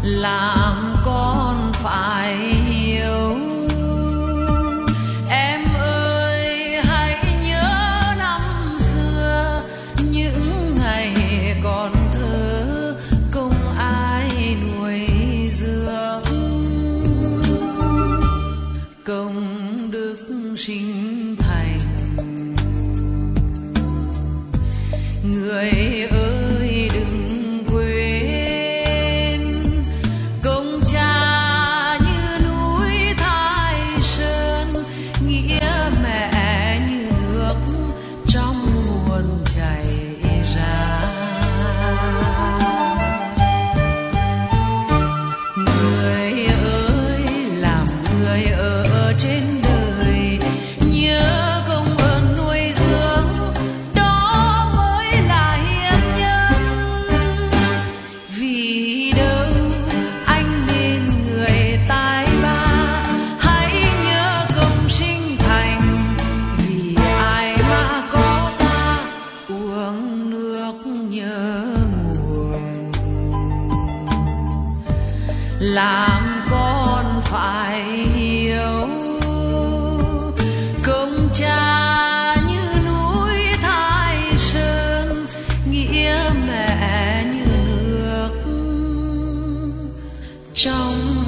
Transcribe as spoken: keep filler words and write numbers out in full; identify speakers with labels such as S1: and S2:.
S1: làm con phải hiểu. Em ơi hãy nhớ năm xưa, những ngày còn thơ không ai nuôi dưỡng. Công đức sinh thành, người ơi đừng quên. Công cha như núi Thái Sơn, nghĩa mẹ như nước trong nguồn chảy ra. Người ơi làm người ở trên đời, nhớ công ơn nuôi dưỡng, đó mới là hiền nhân. Vì đâu anh nên người tài ba, hãy nhớ công sinh thành. Vì ai mà có ta, uống nước nhớ nguồn. Làm con phải hiểu, công cha như núi Thái Sơn, nghĩa mẹ như nước trong